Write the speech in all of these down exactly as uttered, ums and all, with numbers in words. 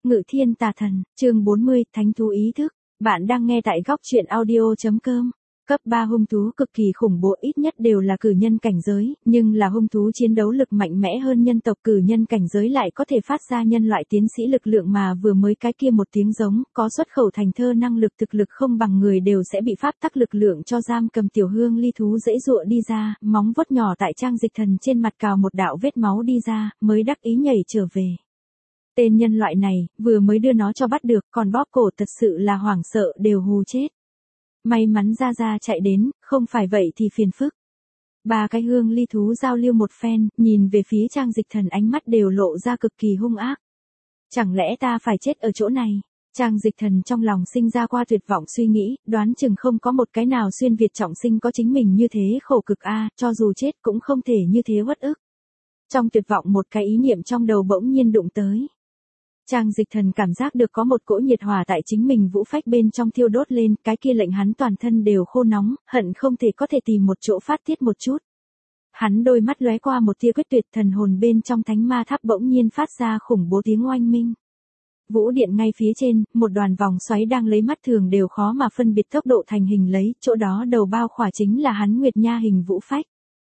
Ngự thiên tà thần, chương bốn mươi, thánh thú ý thức. Bạn đang nghe tại góc truyện audio chấm com. Cấp ba hung thú cực kỳ khủng bố, ít nhất đều là cử nhân cảnh giới, nhưng là hung thú chiến đấu lực mạnh mẽ hơn nhân tộc. Cử nhân cảnh giới lại có thể phát ra nhân loại tiến sĩ lực lượng, mà vừa mới cái kia một tiếng giống, có xuất khẩu thành thơ năng lực, thực lực không bằng người đều sẽ bị pháp tắc lực lượng cho giam cầm. Tiểu hương ly thú dễ dụa đi ra, móng vuốt nhỏ tại Trang Dịch Thần trên mặt cào một đạo vết máu đi ra, mới đắc ý nhảy trở về. Tên nhân loại này, vừa mới đưa nó cho bắt được, còn bóp cổ thật sự là hoảng sợ đều hù chết. May mắn ra ra chạy đến, không phải vậy thì phiền phức. Ba cái hương ly thú giao lưu một phen, nhìn về phía Trang Dịch Thần, ánh mắt đều lộ ra cực kỳ hung ác. Chẳng lẽ ta phải chết ở chỗ này? Trang Dịch Thần trong lòng sinh ra qua tuyệt vọng suy nghĩ, đoán chừng không có một cái nào xuyên Việt trọng sinh có chính mình như thế khổ cực a, cho dù chết cũng không thể như thế uất ức. Trong tuyệt vọng một cái ý niệm trong đầu bỗng nhiên đụng tới. Trang Dịch Thần cảm giác được có một cỗ nhiệt hỏa tại chính mình vũ phách bên trong thiêu đốt lên, cái kia lệnh hắn toàn thân đều khô nóng, hận không thể có thể tìm một chỗ phát tiết một chút. Hắn đôi mắt lóe qua một tia quyết tuyệt, thần hồn bên trong thánh ma tháp bỗng nhiên phát ra khủng bố tiếng oanh minh. Vũ điện ngay phía trên, một đoàn vòng xoáy đang lấy mắt thường đều khó mà phân biệt tốc độ thành hình lấy, chỗ đó đầu bao khỏa chính là hắn Nguyệt Nha hình vũ phách.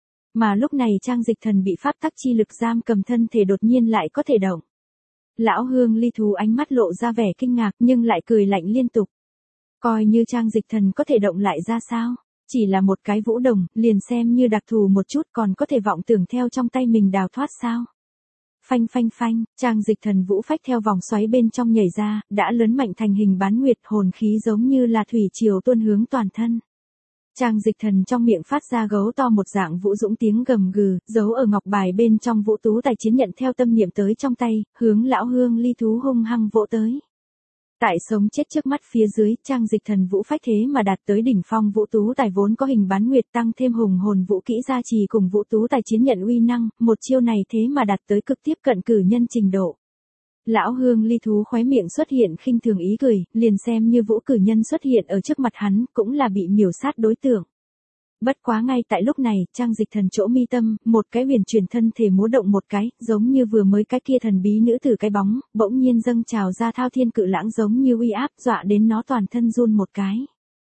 Mà lúc này Trang Dịch Thần bị pháp tắc chi lực giam cầm, thân thể đột nhiên lại có thể động. Lão hương ly thú ánh mắt lộ ra vẻ kinh ngạc nhưng lại cười lạnh liên tục. Coi như Trang Dịch Thần có thể động lại ra sao? Chỉ là một cái vũ đồng, liền xem như đặc thù một chút, còn có thể vọng tưởng theo trong tay mình đào thoát sao? Phanh phanh phanh, Trang Dịch Thần vũ phách theo vòng xoáy bên trong nhảy ra, đã lớn mạnh thành hình bán nguyệt, hồn khí giống như là thủy triều tuôn hướng toàn thân. Trang Dịch Thần trong miệng phát ra gấu to một dạng vũ dũng tiếng gầm gừ, giấu ở ngọc bài bên trong vũ tú tài chiến nhận theo tâm niệm tới trong tay, hướng lão hương ly thú hung hăng vỗ tới. Tại sống chết trước mắt phía dưới, Trang Dịch Thần vũ phách thế mà đạt tới đỉnh phong, vũ tú tài vốn có hình bán nguyệt, tăng thêm hùng hồn vũ kỹ gia trì cùng vũ tú tài chiến nhận uy năng, một chiêu này thế mà đạt tới cực tiếp cận cử nhân trình độ. Lão hương ly thú khóe miệng xuất hiện khinh thường ý cười, liền xem như vũ cử nhân xuất hiện ở trước mặt hắn, cũng là bị miểu sát đối tượng. Bất quá ngay tại lúc này, Trang Dịch Thần chỗ mi tâm, một cái huyền chuyển thân thể múa động một cái, giống như vừa mới cái kia thần bí nữ tử cái bóng, bỗng nhiên dâng trào ra thao thiên cự lãng giống như uy áp, dọa đến nó toàn thân run một cái.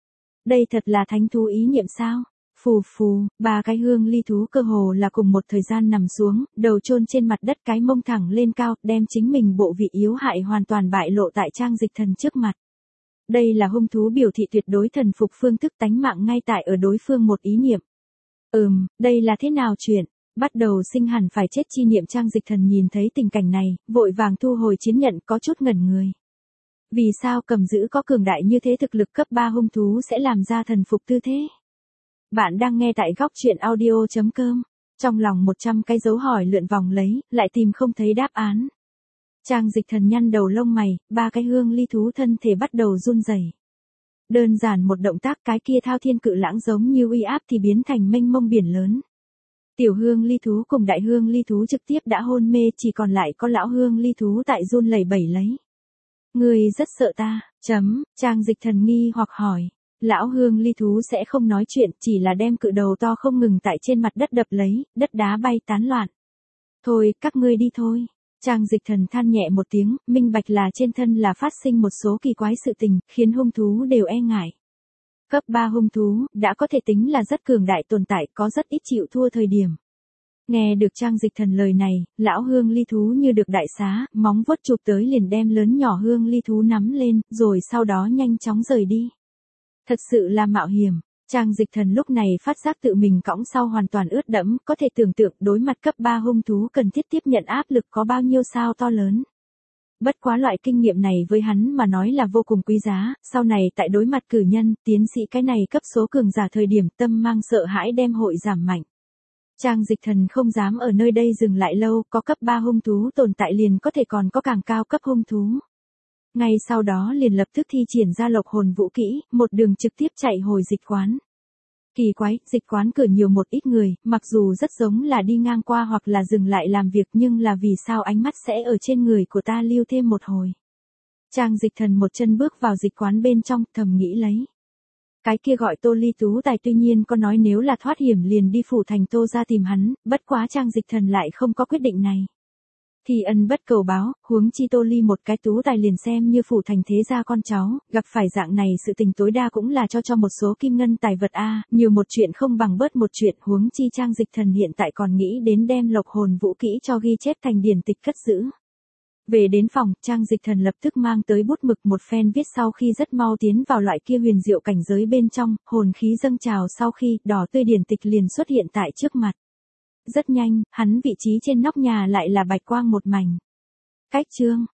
Đây thật là thánh thú ý niệm sao? Phù phù, ba cái hương ly thú cơ hồ là cùng một thời gian nằm xuống, đầu chôn trên mặt đất, cái mông thẳng lên cao, đem chính mình bộ vị yếu hại hoàn toàn bại lộ tại Trang Dịch Thần trước mặt. Đây là hung thú biểu thị tuyệt đối thần phục phương thức, tánh mạng ngay tại ở đối phương một ý niệm. Ừm, đây là thế nào chuyện? Bắt đầu sinh hẳn phải chết chi niệm. Trang Dịch Thần nhìn thấy tình cảnh này, vội vàng thu hồi chiến nhận, có chút ngẩn người. Vì sao cầm giữ có cường đại như thế thực lực cấp ba hung thú sẽ làm ra thần phục tư thế? Bạn đang nghe tại góc truyện audio chấm com. Trong lòng một trăm cái dấu hỏi lượn vòng lấy, lại tìm không thấy đáp án. Trang Dịch Thần nhăn đầu lông mày, ba cái hương ly thú thân thể bắt đầu run rẩy. Đơn giản một động tác, cái kia thao thiên cự lãng giống như uy áp thì biến thành mênh mông biển lớn. Tiểu hương ly thú cùng đại hương ly thú trực tiếp đã hôn mê, chỉ còn lại có lão hương ly thú tại run lẩy bẩy lấy. Người rất sợ ta, chấm, Trang Dịch Thần nghi hoặc hỏi. Lão hương ly thú sẽ không nói chuyện, chỉ là đem cự đầu to không ngừng tại trên mặt đất đập lấy, đất đá bay tán loạn. Thôi, các ngươi đi thôi. Trang Dịch Thần than nhẹ một tiếng, minh bạch là trên thân là phát sinh một số kỳ quái sự tình, khiến hung thú đều e ngại. Cấp ba hung thú, đã có thể tính là rất cường đại tồn tại, có rất ít chịu thua thời điểm. Nghe được Trang Dịch Thần lời này, lão hương ly thú như được đại xá, móng vuốt chụp tới liền đem lớn nhỏ hương ly thú nắm lên, rồi sau đó nhanh chóng rời đi. Thật sự là mạo hiểm. Trang Dịch Thần lúc này phát giác tự mình cõng sau hoàn toàn ướt đẫm, có thể tưởng tượng đối mặt cấp ba hung thú cần thiết tiếp nhận áp lực có bao nhiêu sao to lớn. Bất quá loại kinh nghiệm này với hắn mà nói là vô cùng quý giá, sau này tại đối mặt cử nhân, tiến sĩ cái này cấp số cường giả thời điểm, tâm mang sợ hãi đem hội giảm mạnh. Trang Dịch Thần không dám ở nơi đây dừng lại lâu, có cấp ba hung thú tồn tại liền có thể còn có càng cao cấp hung thú. Ngay sau đó liền lập tức thi triển ra lộc hồn vũ kỹ, một đường trực tiếp chạy hồi dịch quán. Kỳ quái, dịch quán cửa nhiều một ít người, mặc dù rất giống là đi ngang qua hoặc là dừng lại làm việc, nhưng là vì sao ánh mắt sẽ ở trên người của ta lưu thêm một hồi. Trang Dịch Thần một chân bước vào dịch quán bên trong, thầm nghĩ lấy. Cái kia gọi Tô Ly Tú Tài tuy nhiên có nói nếu là thoát hiểm liền đi phủ thành Tô ra tìm hắn, bất quá Trang Dịch Thần lại không có quyết định này. Thì ân bất cầu báo, huống chi Tô Ly một cái tú tài liền xem như phủ thành thế gia con cháu, gặp phải dạng này sự tình tối đa cũng là cho cho một số kim ngân tài vật a, nhiều một chuyện không bằng bớt một chuyện, huống chi Trang Dịch Thần hiện tại còn nghĩ đến đem Lộc Hồn Vũ kỹ cho ghi chép thành điển tịch cất giữ. Về đến phòng, Trang Dịch Thần lập tức mang tới bút mực một phen viết, sau khi rất mau tiến vào loại kia huyền diệu cảnh giới bên trong, hồn khí dâng trào, sau khi đỏ tươi điển tịch liền xuất hiện tại trước mặt. Rất nhanh, hắn vị trí trên nóc nhà lại là bạch quang một mảnh. Cách chương